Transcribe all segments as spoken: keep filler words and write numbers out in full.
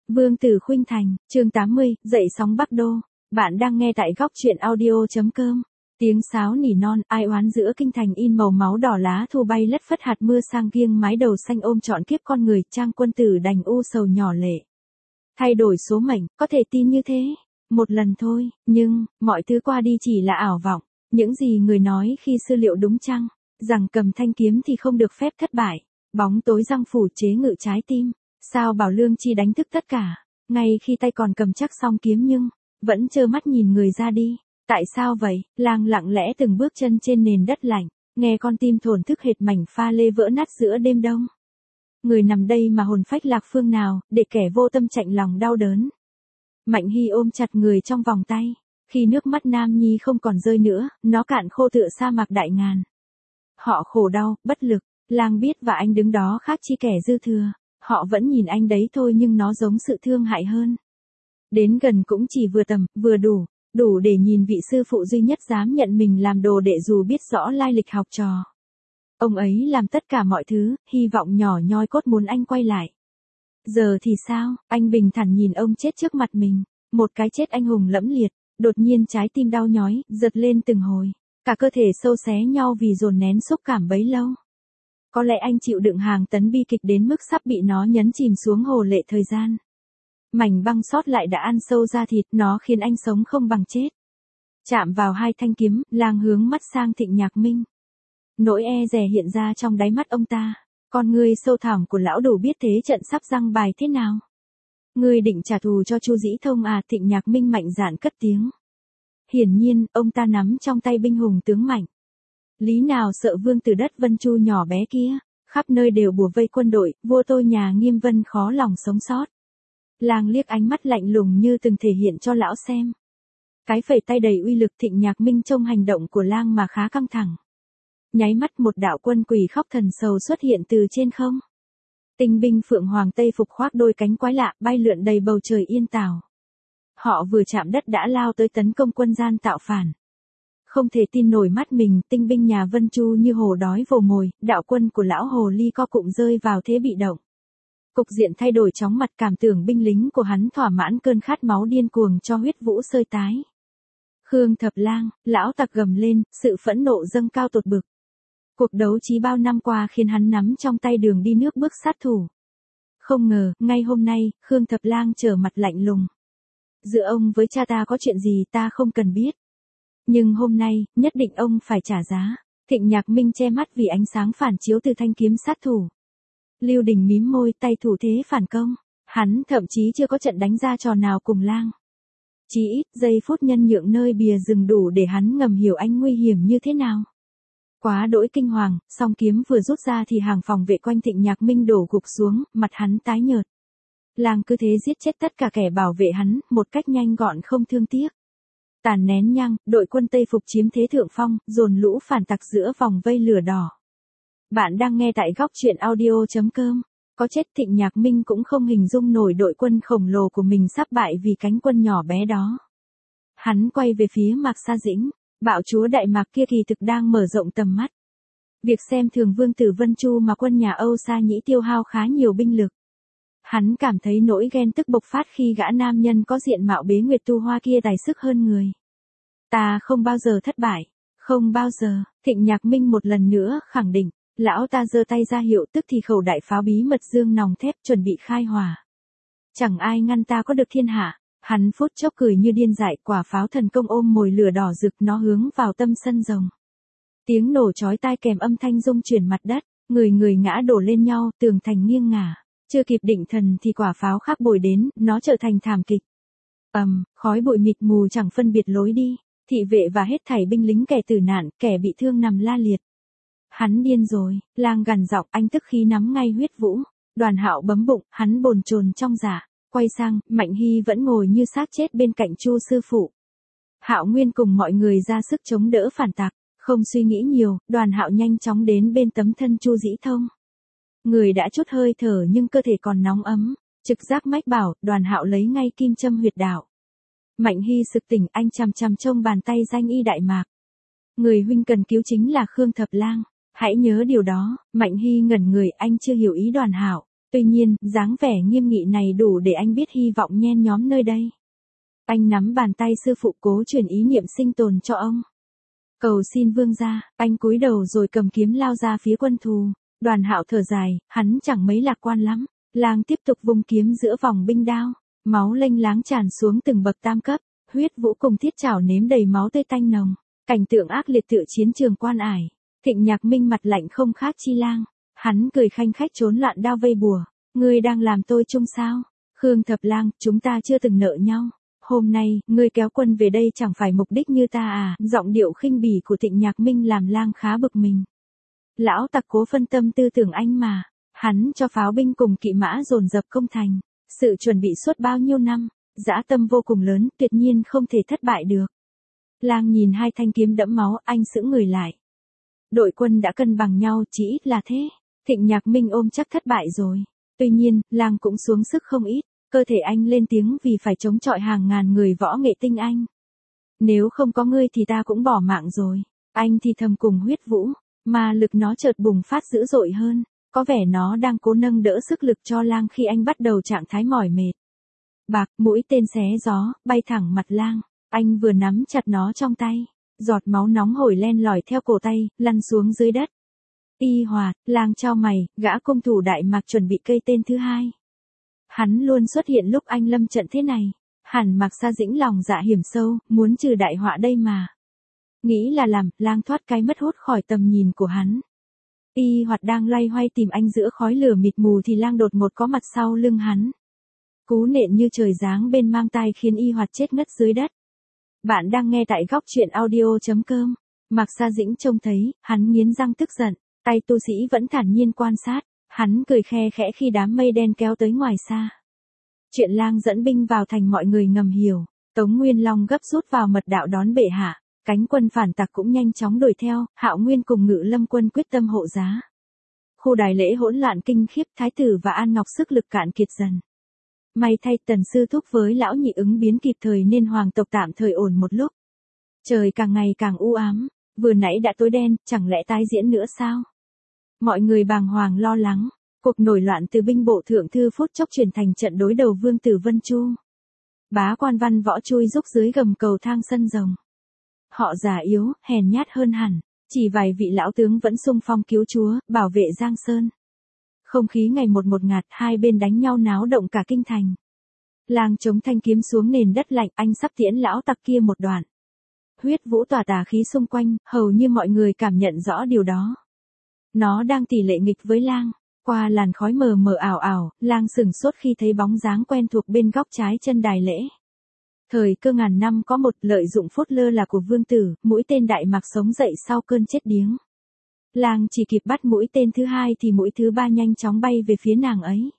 Vương tử Khuynh Thành, chương tám mươi, dậy sóng Bắc Đô. Bạn đang nghe tại góc truyện audio.com. Tiếng sáo nỉ non, ai oán giữa kinh thành in màu máu đỏ lá thu bay lất phất hạt mưa sang kiêng mái đầu xanh ôm trọn kiếp con người, Trang quân tử đành u sầu nhỏ lệ. Thay đổi số mệnh, có thể tin như thế, một lần thôi, nhưng, mọi thứ qua đi chỉ là ảo vọng, những gì người nói khi xưa liệu đúng chăng, rằng cầm thanh kiếm thì không được phép thất bại, bóng tối răng phủ chế ngự trái tim. Sao Bảo Lương Chi đánh thức tất cả, ngay khi tay còn cầm chắc song kiếm nhưng, vẫn trơ mắt nhìn người ra đi. Tại sao vậy? Lang lặng lẽ từng bước chân trên nền đất lạnh, nghe con tim thổn thức hệt mảnh pha lê vỡ nát giữa đêm đông. Người nằm đây mà hồn phách lạc phương nào, để kẻ vô tâm chạnh lòng đau đớn. Mạnh Hy ôm chặt người trong vòng tay, khi nước mắt Nam Nhi không còn rơi nữa, nó cạn khô tựa sa mạc đại ngàn. Họ khổ đau, bất lực, Lang biết và anh đứng đó khác chi kẻ dư thừa. Họ vẫn nhìn anh đấy thôi nhưng nó giống sự thương hại hơn. Đến gần cũng chỉ vừa tầm, vừa đủ, đủ để nhìn vị sư phụ duy nhất dám nhận mình làm đồ đệ dù biết rõ lai lịch học trò. Ông ấy làm tất cả mọi thứ, hy vọng nhỏ nhoi cốt muốn anh quay lại. Giờ thì sao? Anh bình thản nhìn ông chết trước mặt mình, một cái chết anh hùng lẫm liệt, đột nhiên trái tim đau nhói, giật lên từng hồi, cả cơ thể sâu xé nhau vì dồn nén xúc cảm bấy lâu. Có lẽ anh chịu đựng hàng tấn bi kịch đến mức sắp bị nó nhấn chìm xuống hồ lệ thời gian. Mảnh băng sót lại đã ăn sâu da thịt, nó khiến anh sống không bằng chết. Chạm vào hai thanh kiếm, Lang hướng mắt sang Thịnh Nhạc Minh. Nỗi e dè hiện ra trong đáy mắt ông ta. Con ngươi sâu thẳm của lão đủ biết thế trận sắp giăng bài thế nào. Ngươi định trả thù cho Chu Dĩ Thông à? Thịnh Nhạc Minh mạnh dạn cất tiếng. Hiển nhiên, ông ta nắm trong tay binh hùng tướng mạnh. Lý nào sợ vương tử đất Vân Chu nhỏ bé kia, khắp nơi đều bủa vây quân đội, vua tôi nhà Nghiêm Vân khó lòng sống sót. Lang liếc ánh mắt lạnh lùng như từng thể hiện cho lão xem. Cái phẩy tay đầy uy lực. Thịnh Nhạc Minh trông hành động của Lang mà khá căng thẳng. Nháy mắt một đạo quân quỷ khóc thần sầu xuất hiện từ trên không. Tinh binh Phượng Hoàng Tây phục khoác đôi cánh quái lạ bay lượn đầy bầu trời yên tảo. Họ vừa chạm đất đã lao tới tấn công quân gian tạo phản. Không thể tin nổi mắt mình, tinh binh nhà Vân Chu như hồ đói vồ mồi, đạo quân của lão hồ ly co cụm rơi vào thế bị động. Cục diện thay đổi chóng mặt, cảm tưởng binh lính của hắn thỏa mãn cơn khát máu điên cuồng cho huyết vũ sơi tái. Khương Thập Lang, lão tặc gầm lên, sự phẫn nộ dâng cao tột bực. Cuộc đấu trí bao năm qua khiến hắn nắm trong tay đường đi nước bước sát thủ. Không ngờ, ngay hôm nay, Khương Thập Lang trở mặt lạnh lùng. Giữa ông với cha ta có chuyện gì ta không cần biết. Nhưng hôm nay, nhất định ông phải trả giá. Thịnh Nhạc Minh che mắt vì ánh sáng phản chiếu từ thanh kiếm sát thủ. Lưu Đình mím môi, tay thủ thế phản công. Hắn thậm chí chưa có trận đánh ra trò nào cùng Lang. Chỉ ít giây phút nhân nhượng nơi bìa rừng đủ để hắn ngầm hiểu anh nguy hiểm như thế nào. Quá đỗi kinh hoàng, song kiếm vừa rút ra thì hàng phòng vệ quanh Thịnh Nhạc Minh đổ gục xuống, mặt hắn tái nhợt. Lang cứ thế giết chết tất cả kẻ bảo vệ hắn, một cách nhanh gọn không thương tiếc. Tàn nén nhang, đội quân Tây phục chiếm thế thượng phong, dồn lũ phản tặc giữa vòng vây lửa đỏ. Bạn đang nghe tại góc truyện audio.com. Có chết Thịnh Nhạc Minh cũng không hình dung nổi đội quân khổng lồ của mình sắp bại vì cánh quân nhỏ bé đó. Hắn quay về phía Mạc Sa Dĩnh, bạo chúa Đại Mạc kia kỳ thực đang mở rộng tầm mắt. Việc xem thường vương tử Vân Chu mà quân nhà Âu Sa Nhĩ tiêu hao khá nhiều binh lực. Hắn cảm thấy nỗi ghen tức bộc phát khi gã nam nhân có diện mạo bế nguyệt tu hoa kia tài sức hơn người. Ta không bao giờ thất bại, không bao giờ. Thịnh Nhạc Minh một lần nữa khẳng định. Lão ta giơ tay ra hiệu, tức thì khẩu đại pháo bí mật dương nòng thép chuẩn bị khai hỏa. Chẳng ai ngăn ta có được thiên hạ. Hắn phút chốc cười như điên dại, quả pháo thần công ôm mồi lửa đỏ rực nó hướng vào tâm sân rồng. Tiếng nổ chói tai kèm âm thanh rung chuyển mặt đất, người người ngã đổ lên nhau, tường thành nghiêng ngả. Chưa kịp định thần thì quả pháo khác bồi đến, nó trở thành thảm kịch. Ầm, um, khói bụi mịt mù chẳng phân biệt lối đi, thị vệ và hết thảy binh lính kẻ tử nạn, kẻ bị thương nằm la liệt. Hắn điên rồi, Lang gằn giọng, anh tức khí nắm ngay huyết vũ. Đoàn Hạo bấm bụng, hắn bồn chồn trong dạ, quay sang, Mạnh Hy vẫn ngồi như xác chết bên cạnh Chu sư phụ. Hạo Nguyên cùng mọi người ra sức chống đỡ phản tặc, không suy nghĩ nhiều, Đoàn Hạo nhanh chóng đến bên tấm thân Chu Dĩ Thông. Người đã chút hơi thở nhưng cơ thể còn nóng ấm, trực giác mách bảo, Đoàn Hạo lấy ngay kim châm huyệt đạo. Mạnh Hy sực tỉnh, anh chằm chằm trông bàn tay danh y Đại Mạc. Người huynh cần cứu chính là Khương Thập Lang. Hãy nhớ điều đó. Mạnh Hy ngẩn người, anh chưa hiểu ý Đoàn Hạo, Tuy nhiên, dáng vẻ nghiêm nghị này đủ để anh biết hy vọng nhen nhóm nơi đây. Anh nắm bàn tay sư phụ cố truyền ý niệm sinh tồn cho ông. Cầu xin vương gia, anh cúi đầu rồi cầm kiếm lao ra phía quân thù. Đoàn Hạo thở dài, hắn chẳng mấy lạc quan lắm. Lang tiếp tục vung kiếm giữa vòng binh đao, máu lênh láng tràn xuống từng bậc tam cấp, huyết vũ cùng thiết chảo nếm đầy máu tươi tanh nồng, cảnh tượng ác liệt tựa chiến trường quan ải. Thịnh Nhạc Minh mặt lạnh không khác chi Lang, hắn cười khanh khách trốn loạn đao vây bùa, ngươi đang làm tôi chung sao? Khương Thập Lang, chúng ta chưa từng nợ nhau. Hôm nay, ngươi kéo quân về đây chẳng phải mục đích như ta à? Giọng điệu khinh bỉ của Thịnh Nhạc Minh làm Lang khá bực mình. Lão tặc cố phân tâm tư tưởng anh mà. Hắn cho pháo binh cùng kỵ mã dồn dập công thành. Sự chuẩn bị suốt bao nhiêu năm, dã tâm vô cùng lớn, tuyệt nhiên không thể thất bại được. Lang nhìn hai thanh kiếm đẫm máu, anh sững người lại. Đội quân đã cân bằng nhau, chỉ ít là thế. Thịnh Nhạc Minh ôm chắc thất bại rồi. Tuy nhiên, Lang cũng xuống sức không ít. Cơ thể anh lên tiếng vì phải chống chọi hàng ngàn người võ nghệ tinh anh. Nếu không có ngươi thì ta cũng bỏ mạng rồi. Anh thì thầm cùng huyết vũ, mà lực nó chợt bùng phát dữ dội hơn. Có vẻ nó đang cố nâng đỡ sức lực cho Lang khi anh bắt đầu trạng thái mỏi mệt. Bạc, mũi tên xé gió, bay thẳng mặt Lang. Anh vừa nắm chặt nó trong tay. Giọt máu nóng hổi len lỏi theo cổ tay, lăn xuống dưới đất. Y Hoạt, Lang chau mày, gã cung thủ Đại Mạc chuẩn bị cây tên thứ hai. Hắn luôn xuất hiện lúc anh lâm trận thế này. Hẳn Mạc Sa Dĩnh lòng dạ hiểm sâu, muốn trừ đại họa đây mà. Nghĩ là làm, Lang thoát cái mất hút khỏi tầm nhìn của hắn. Y Hoạt đang loay hoay tìm anh giữa khói lửa mịt mù thì Lang đột ngột có mặt sau lưng hắn. Cú nện như trời giáng bên mang tai khiến Y Hoạt chết ngất dưới đất. Bạn đang nghe tại góc truyện audio chấm com. Mạc Sa Dĩnh trông thấy, hắn nghiến răng tức giận, tay tu sĩ vẫn thản nhiên quan sát, hắn cười khe khẽ khi đám mây đen kéo tới ngoài xa. Chuyện Lang dẫn binh vào thành mọi người ngầm hiểu, Tống Nguyên Long gấp rút vào mật đạo đón bệ hạ, cánh quân phản tặc cũng nhanh chóng đuổi theo, Hạo Nguyên cùng Ngự Lâm quân quyết tâm hộ giá. Khu đài lễ hỗn loạn kinh khiếp, Thái tử và An Ngọc sức lực cạn kiệt dần. May thay Tần Sư Thúc với lão nhị ứng biến kịp thời nên hoàng tộc tạm thời ổn một lúc. Trời càng ngày càng u ám, vừa nãy đã tối đen, chẳng lẽ tái diễn nữa sao? Mọi người bàng hoàng lo lắng, cuộc nổi loạn từ binh bộ thượng thư phút chốc chuyển thành trận đối đầu Vương tử Vân Chu. Bá quan Văn Võ chui rúc dưới gầm cầu thang sân rồng. Họ già yếu, hèn nhát hơn hẳn, chỉ vài vị lão tướng vẫn xung phong cứu chúa, bảo vệ Giang Sơn. Không khí ngày một một ngạt, hai bên đánh nhau náo động cả kinh thành. Lang chống thanh kiếm xuống nền đất lạnh, anh sắp tiễn lão tặc kia một đoạn. Huyết vũ tỏa tà khí xung quanh, hầu như mọi người cảm nhận rõ điều đó. Nó đang tỷ lệ nghịch với Lang. Qua làn khói mờ mờ ảo ảo, Lang sửng sốt khi thấy bóng dáng quen thuộc bên góc trái chân đài lễ. Thời cơ ngàn năm có một, lợi dụng phút lơ là của vương tử, mũi tên Đại Mạc sống dậy sau cơn chết điếng. Lang chỉ kịp bắt mũi tên thứ hai thì mũi thứ ba nhanh chóng bay về phía nàng ấy.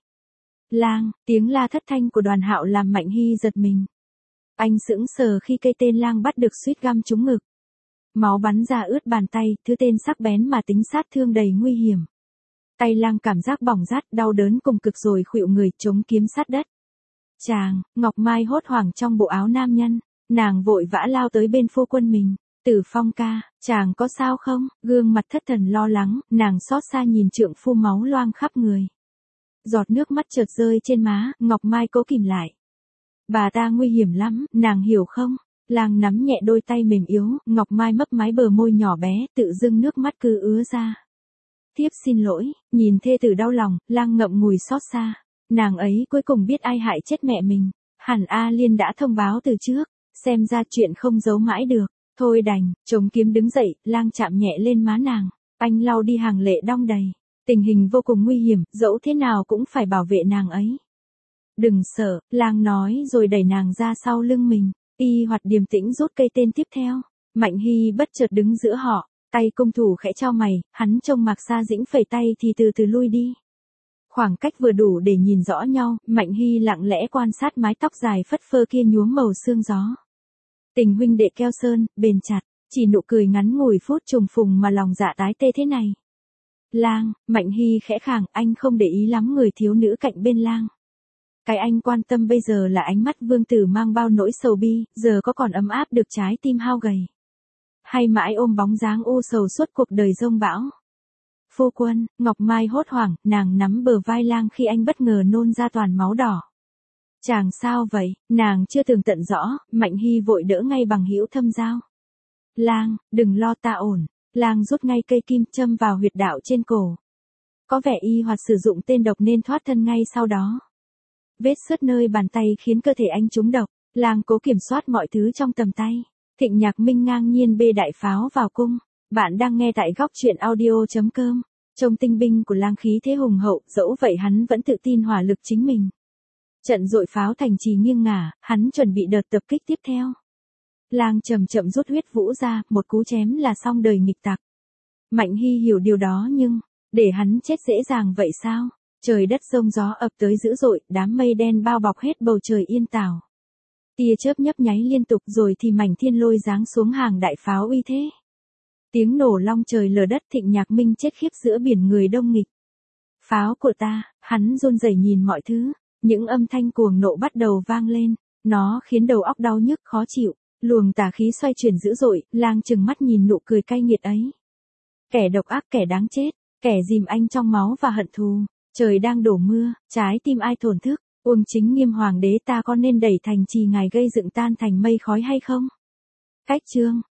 Lang, tiếng la thất thanh của Đoàn Hạo làm Mạnh Hy giật mình. Anh sững sờ khi cây tên Lang bắt được suýt găm trúng ngực. Máu bắn ra ướt bàn tay, thứ tên sắc bén mà tính sát thương đầy nguy hiểm. Tay Lang cảm giác bỏng rát, đau đớn cùng cực rồi khuỵu người chống kiếm sát đất. Chàng, Ngọc Mai hốt hoảng trong bộ áo nam nhân, nàng vội vã lao tới bên phu quân mình. Tử Phong ca, chàng có sao không? Gương mặt thất thần lo lắng, nàng xót xa nhìn trượng phu máu loang khắp người. Giọt nước mắt chợt rơi trên má, Ngọc Mai cố kìm lại. Bà ta nguy hiểm lắm, nàng hiểu không? Lang nắm nhẹ đôi tay mềm yếu, Ngọc Mai mấp máy bờ môi nhỏ bé, tự dưng nước mắt cứ ứa ra. Tiếp xin lỗi, nhìn thê tử đau lòng, Lang ngậm ngùi xót xa. Nàng ấy cuối cùng biết ai hại chết mẹ mình. Hẳn A Liên đã thông báo từ trước, xem ra chuyện không giấu mãi được. Thôi đành, chống kiếm đứng dậy, Lang chạm nhẹ lên má nàng. Anh lau đi hàng lệ đong đầy. Tình hình vô cùng nguy hiểm, dẫu thế nào cũng phải bảo vệ nàng ấy. Đừng sợ, Lang nói rồi đẩy nàng ra sau lưng mình. Y Hoạt điềm tĩnh rút cây tên tiếp theo. Mạnh Hy bất chợt đứng giữa họ, tay cung thủ khẽ chau mày, hắn trông Mạc Sa Dĩnh phẩy tay thì từ từ lui đi. Khoảng cách vừa đủ để nhìn rõ nhau, Mạnh Hy lặng lẽ quan sát mái tóc dài phất phơ kia nhuốm màu sương gió. Tình huynh đệ keo sơn, bền chặt, chỉ nụ cười ngắn ngủi phút trùng phùng mà lòng dạ tái tê thế này. Lang, Mạnh Hy khẽ khàng, anh không để ý lắm người thiếu nữ cạnh bên Lang. Cái anh quan tâm bây giờ là ánh mắt vương tử mang bao nỗi sầu bi, giờ có còn ấm áp được trái tim hao gầy. Hay mãi ôm bóng dáng u sầu suốt cuộc đời giông bão. Phu quân, Ngọc Mai hốt hoảng, nàng nắm bờ vai Lang khi anh bất ngờ nôn ra toàn máu đỏ. Chàng sao vậy, nàng chưa từng tận rõ, Mạnh Hy vội đỡ ngay bằng hữu thâm dao. Lang, đừng lo ta ổn. Lang rút ngay cây kim châm vào huyệt đạo trên cổ. Có vẻ y hoạt sử dụng tên độc nên thoát thân ngay sau đó. Vết xước nơi bàn tay khiến cơ thể anh trúng độc. Lang cố kiểm soát mọi thứ trong tầm tay. Thịnh Nhạc Minh ngang nhiên bê đại pháo vào cung. Bạn đang nghe tại góc truyện audio.com. Trông tinh binh của Lang khí thế hùng hậu, dẫu vậy hắn vẫn tự tin hỏa lực chính mình. Trận dội pháo thành trì nghiêng ngả, hắn chuẩn bị đợt tập kích tiếp theo. Lang chậm chậm rút huyết vũ ra, một cú chém là xong đời nghịch tặc. Mạnh Hy hiểu điều đó nhưng, để hắn chết dễ dàng vậy sao? Trời đất rông gió ập tới dữ dội, đám mây đen bao bọc hết bầu trời yên tảo. Tia chớp nhấp nháy liên tục rồi thì mảnh thiên lôi giáng xuống hàng đại pháo uy thế. Tiếng nổ long trời lở đất. Thịnh Nhạc Minh chết khiếp giữa biển người đông nghịch. Pháo của ta, hắn run rẩy nhìn mọi thứ, những âm thanh cuồng nộ bắt đầu vang lên, nó khiến đầu óc đau nhức khó chịu, luồng tà khí xoay chuyển dữ dội. Lang trừng mắt nhìn nụ cười cay nghiệt ấy. Kẻ độc ác, kẻ đáng chết, kẻ dìm anh trong máu và hận thù. Trời đang đổ mưa, trái tim ai thổn thức, Uông Chính Nghiêm hoàng đế ta có nên đẩy thành trì ngài gây dựng tan thành mây khói hay không? Cách chương